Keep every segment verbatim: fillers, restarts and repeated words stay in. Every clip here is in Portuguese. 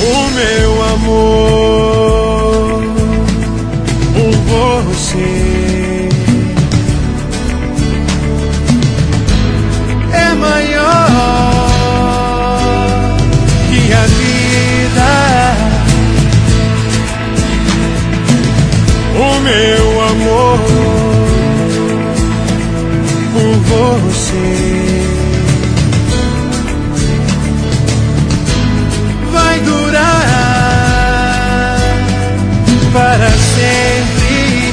o meu amor por você é maior que a vida. O meu amor por você vai durar para sempre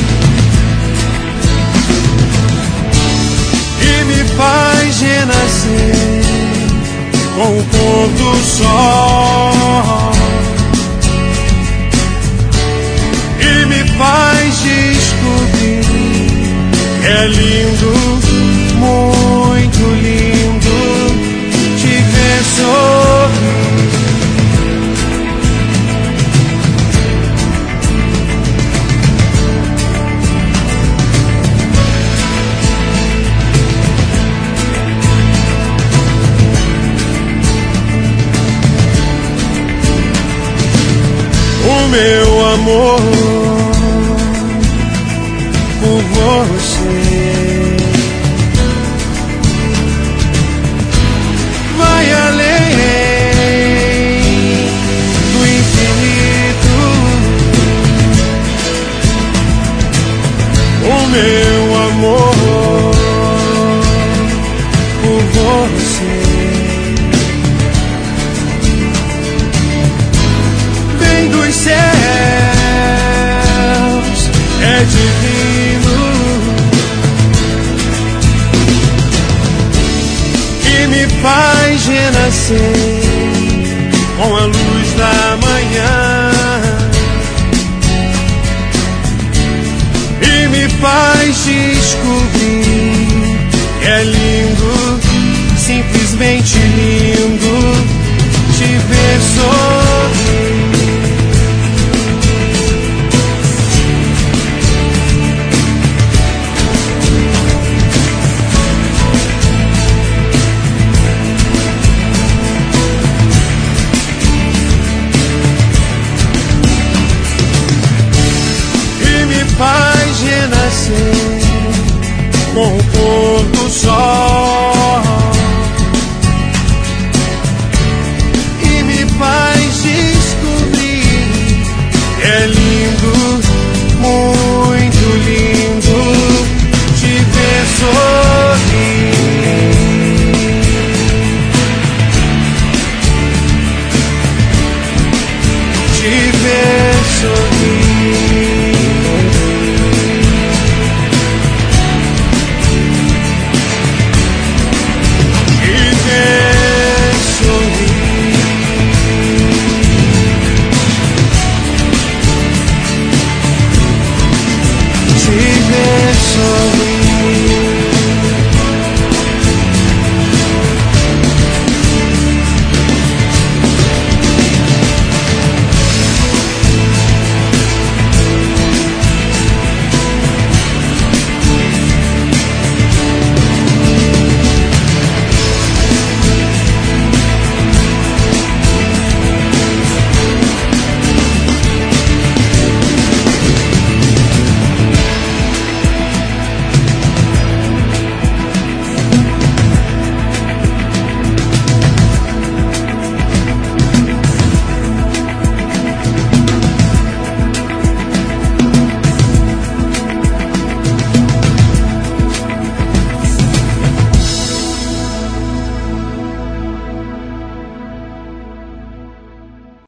e me faz renascer com o pôr do sol e me faz descobrir que é lindo, muito lindo te ver sorrir. O meu amor por você vai além do infinito. O meu amor por você vem dos céus, é divino e me faz renascer com a luz da manhã e me faz descobrir que é lindo, simplesmente lindo te ver sorrir. Faz renascer com o pôr do sol e me faz descobrir que é lindo, muito lindo te ver sorrir. Te ver sorrir.